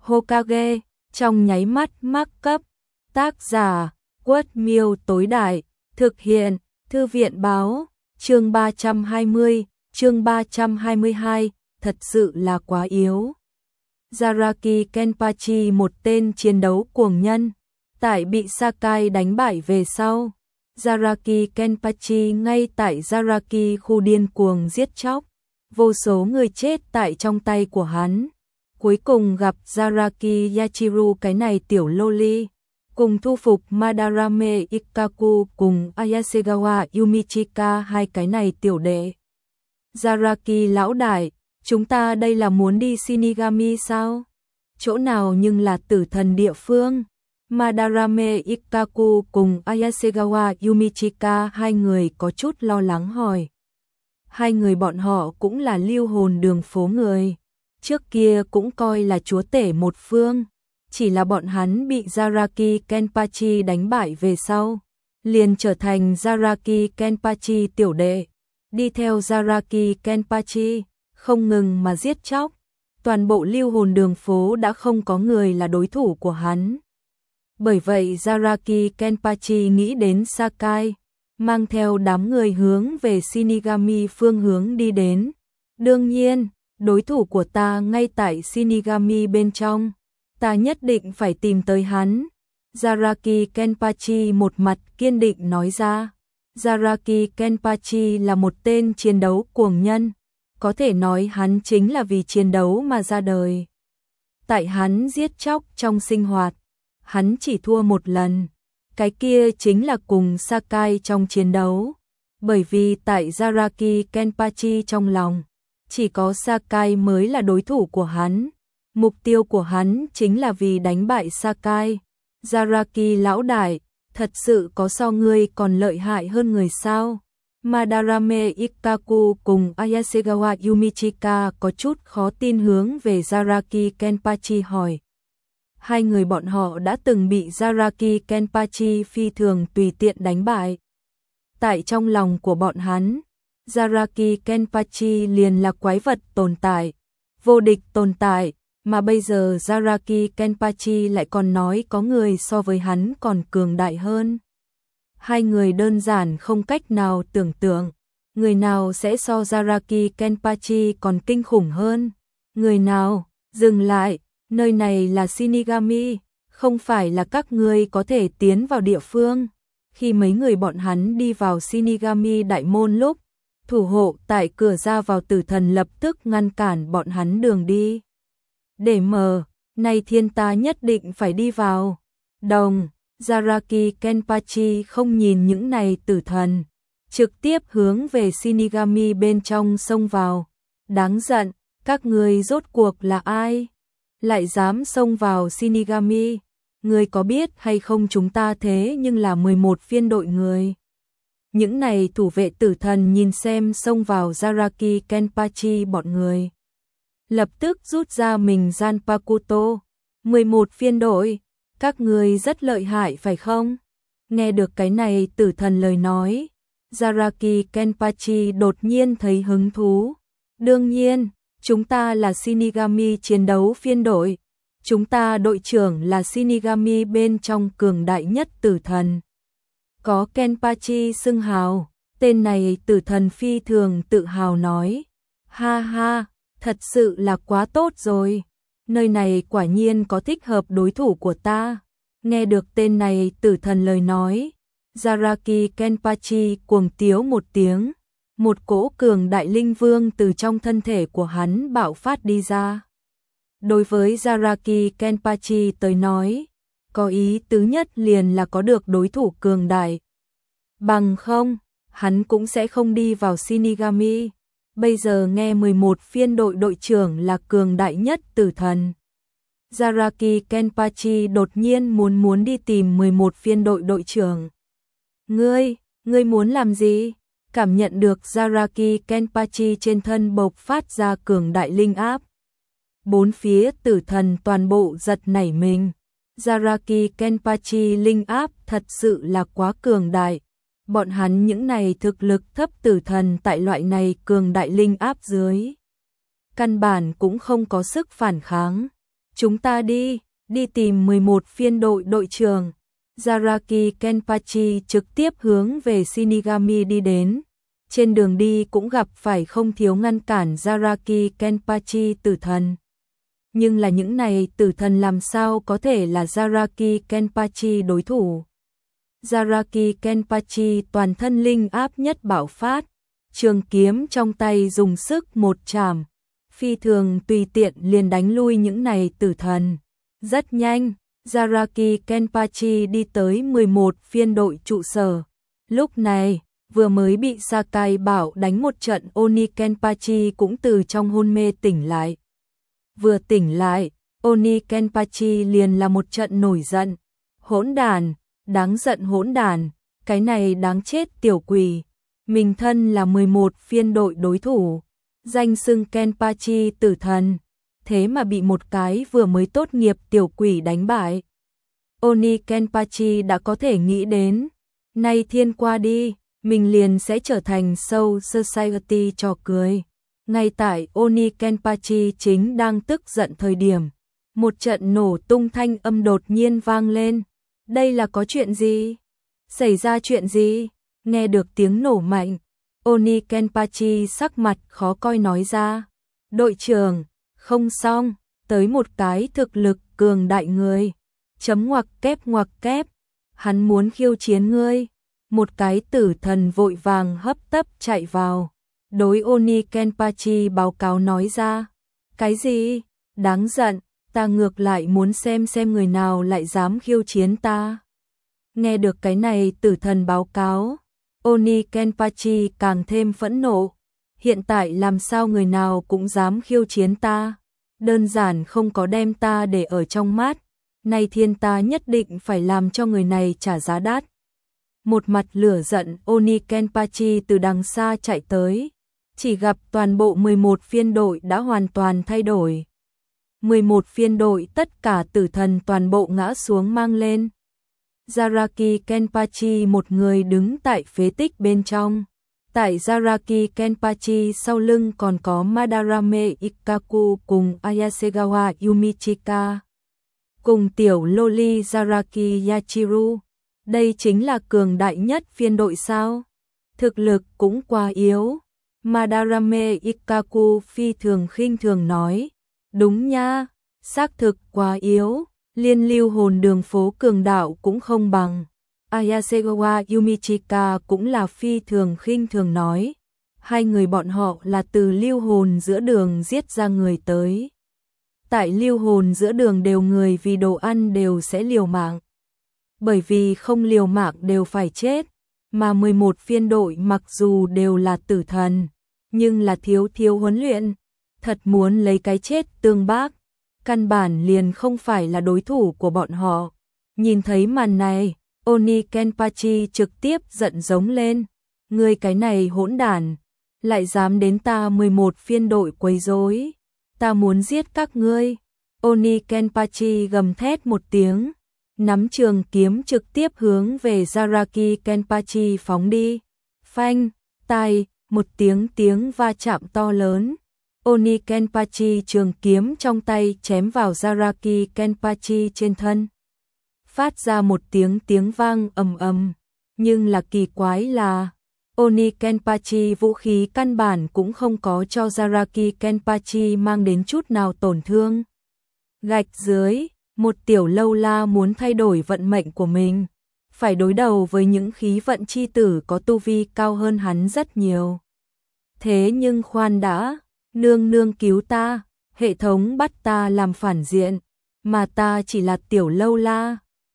Hokage, trong nháy mắt mắc cấp. Tác giả, Quất Miêu tối đại, thực hiện, Thư viện báo, chương 320, chương 322, thật sự là quá yếu. Zaraki Kenpachi, một tên chiến đấu cuồng nhân, tại bị Sakai đánh bại về sau. Zaraki Kenpachi ngay tại Zaraki khu điên cuồng giết chóc, vô số người chết tại trong tay của hắn. Cuối cùng gặp Zaraki Yachiru, cái này tiểu loli, cùng thu phục Madarame Ikkaku cùng Ayasegawa Yumichika, hai cái này tiểu đệ. Zaraki lão đại, chúng ta đây là muốn đi Shinigami sao? Chỗ nào nhưng là tử thần địa phương? Madarame Ikkaku cùng Ayasegawa Yumichika, hai người có chút lo lắng hỏi. Hai người bọn họ cũng là lưu hồn đường phố người, trước kia cũng coi là chúa tể một phương, chỉ là bọn hắn bị Zaraki Kenpachi đánh bại về sau, liền trở thành Zaraki Kenpachi tiểu đệ, đi theo Zaraki Kenpachi, không ngừng mà giết chóc, toàn bộ lưu hồn đường phố đã không có người là đối thủ của hắn. Bởi vậy Zaraki Kenpachi nghĩ đến Sakai, mang theo đám người hướng về Shinigami phương hướng đi đến. Đương nhiên, đối thủ của ta ngay tại Shinigami bên trong, ta nhất định phải tìm tới hắn. Zaraki Kenpachi một mặt kiên định nói ra. Zaraki Kenpachi là một tên chiến đấu cuồng nhân, có thể nói hắn chính là vì chiến đấu mà ra đời. Tại hắn giết chóc trong sinh hoạt, hắn chỉ thua một lần, cái kia chính là cùng Sakai trong chiến đấu. Bởi vì tại Zaraki Kenpachi trong lòng, chỉ có Sakai mới là đối thủ của hắn. Mục tiêu của hắn chính là vì đánh bại Sakai. Zaraki lão đại, thật sự có so ngươi còn lợi hại hơn người sao? Madarame Ikkaku cùng Ayasegawa Yumichika có chút khó tin hướng về Zaraki Kenpachi hỏi. Hai người bọn họ đã từng bị Zaraki Kenpachi phi thường tùy tiện đánh bại. Tại trong lòng của bọn hắn, Zaraki Kenpachi liền là quái vật tồn tại, vô địch tồn tại, mà bây giờ Zaraki Kenpachi lại còn nói có người so với hắn còn cường đại hơn. Hai người đơn giản không cách nào tưởng tượng, người nào sẽ so Zaraki Kenpachi còn kinh khủng hơn. Người nào? Dừng lại, nơi này là Shinigami, không phải là các ngươi có thể tiến vào địa phương. Khi mấy người bọn hắn đi vào Shinigami đại môn lúc, thủ hộ tại cửa ra vào tử thần lập tức ngăn cản bọn hắn đường đi. Để mờ, này thiên ta nhất định phải đi vào. Đồng, Zaraki Kenpachi không nhìn những này tử thần, trực tiếp hướng về Shinigami bên trong xông vào. Đáng giận, các ngươi rốt cuộc là ai? Lại dám xông vào Shinigami? Ngươi có biết hay không chúng ta thế nhưng là 11 phiên đội người. Những này thủ vệ tử thần nhìn xem xông vào Zaraki Kenpachi bọn người, lập tức rút ra mình Zanpakuto. 11 phiên đội, các ngươi rất lợi hại phải không? Nghe được cái này tử thần lời nói, Zaraki Kenpachi đột nhiên thấy hứng thú. Đương nhiên, chúng ta là Shinigami chiến đấu phiên đội, chúng ta đội trưởng là Shinigami bên trong cường đại nhất tử thần. Có Kenpachi xưng hào, tên này tử thần phi thường tự hào nói. Ha ha, thật sự là quá tốt rồi, nơi này quả nhiên có thích hợp đối thủ của ta. Nghe được tên này tử thần lời nói, Zaraki Kenpachi cuồng tiếu một tiếng, một cỗ cường đại linh vương từ trong thân thể của hắn bạo phát đi ra. Đối với Zaraki Kenpachi tới nói, có ý tứ nhất liền là có được đối thủ cường đại. Bằng không, hắn cũng sẽ không đi vào Shinigami. Bây giờ nghe 11 phiên đội đội trưởng là cường đại nhất tử thần. Zaraki Kenpachi đột nhiên muốn đi tìm 11 phiên đội đội trưởng. Ngươi muốn làm gì? Cảm nhận được Zaraki Kenpachi trên thân bộc phát ra cường đại linh áp. Bốn phía tử thần toàn bộ giật nảy mình. Zaraki Kenpachi linh áp thật sự là quá cường đại. Bọn hắn những này thực lực thấp tử thần tại loại này cường đại linh áp dưới, căn bản cũng không có sức phản kháng. Chúng ta đi tìm 11 phiên đội đội trưởng. Zaraki Kenpachi trực tiếp hướng về Shinigami đi đến. Trên đường đi cũng gặp phải không thiếu ngăn cản Zaraki Kenpachi tử thần. Nhưng là những này tử thần làm sao có thể là Zaraki Kenpachi đối thủ. Zaraki Kenpachi toàn thân linh áp nhất bạo phát, trường kiếm trong tay dùng sức một chạm, phi thường tùy tiện liền đánh lui những này tử thần. Rất nhanh, Zaraki Kenpachi đi tới 11 phiên đội trụ sở. Lúc này, vừa mới bị Sakai bảo đánh một trận Oni Kenpachi cũng từ trong hôn mê tỉnh lại. Vừa tỉnh lại, Oni Kenpachi liền là một trận nổi giận. Hỗn đàn, đáng giận hỗn đàn, cái này đáng chết tiểu quỷ. Mình thân là 11 phiên đội đối thủ, danh xưng Kenpachi tử thần, thế mà bị một cái vừa mới tốt nghiệp tiểu quỷ đánh bại. Oni Kenpachi đã có thể nghĩ đến, nay thiên qua đi, mình liền sẽ trở thành Soul Society trò cười. Ngay tại Oni Kenpachi chính đang tức giận thời điểm, một trận nổ tung thanh âm đột nhiên vang lên. Đây là có chuyện gì? Xảy ra chuyện gì? Nghe được tiếng nổ mạnh, Oni Kenpachi sắc mặt khó coi nói ra. Đội trưởng, không xong, tới một cái thực lực cường đại người. Chấm ngoặc kép, hắn muốn khiêu chiến ngươi. Một cái tử thần vội vàng hấp tấp chạy vào. Đối Oni Kenpachi báo cáo nói ra. Cái gì? Đáng giận, ta ngược lại muốn xem người nào lại dám khiêu chiến ta. Nghe được cái này tử thần báo cáo, Oni Kenpachi càng thêm phẫn nộ. Hiện tại làm sao người nào cũng dám khiêu chiến ta? Đơn giản không có đem ta để ở trong mắt. Nay thiên ta nhất định phải làm cho người này trả giá đắt. Một mặt lửa giận Oni Kenpachi từ đằng xa chạy tới. Chỉ gặp toàn bộ 11 phiên đội đã hoàn toàn thay đổi. 11 phiên đội tất cả tử thần toàn bộ ngã xuống mang lên. Zaraki Kenpachi một người đứng tại phế tích bên trong. Tại Zaraki Kenpachi sau lưng còn có Madarame Ikkaku cùng Ayasegawa Yumichika. Cùng tiểu loli Zaraki Yachiru. Đây chính là cường đại nhất phiên đội sao? Thực lực cũng quá yếu. Madarame Ikkaku phi thường khinh thường nói. Đúng nha, xác thực quá yếu. Liên lưu hồn đường phố cường đạo cũng không bằng. Ayasegawa Yumichika cũng là phi thường khinh thường nói. Hai người bọn họ là từ lưu hồn giữa đường giết ra người tới. Tại lưu hồn giữa đường đều người vì đồ ăn đều sẽ liều mạng. Bởi vì không liều mạng đều phải chết. Mà 11 phiên đội mặc dù đều là tử thần, nhưng là thiếu huấn luyện. Thật muốn lấy cái chết tương bác. Căn bản liền không phải là đối thủ của bọn họ. Nhìn thấy màn này, Oni Kenpachi trực tiếp giận giống lên. Ngươi cái này hỗn đản, lại dám đến ta 11 phiên đội quấy rối. Ta muốn giết các ngươi. Oni Kenpachi gầm thét một tiếng, nắm trường kiếm trực tiếp hướng về Zaraki Kenpachi phóng đi. Phanh, tai, một tiếng va chạm to lớn. Oni Kenpachi trường kiếm trong tay chém vào Zaraki Kenpachi trên thân. Phát ra một tiếng vang ầm ầm, nhưng là kỳ quái là Oni Kenpachi vũ khí căn bản cũng không có cho Zaraki Kenpachi mang đến chút nào tổn thương. Gạch dưới, một tiểu lâu la muốn thay đổi vận mệnh của mình, phải đối đầu với những khí vận chi tử có tu vi cao hơn hắn rất nhiều. Thế nhưng khoan đã, nương cứu ta, hệ thống bắt ta làm phản diện, mà ta chỉ là tiểu lâu la.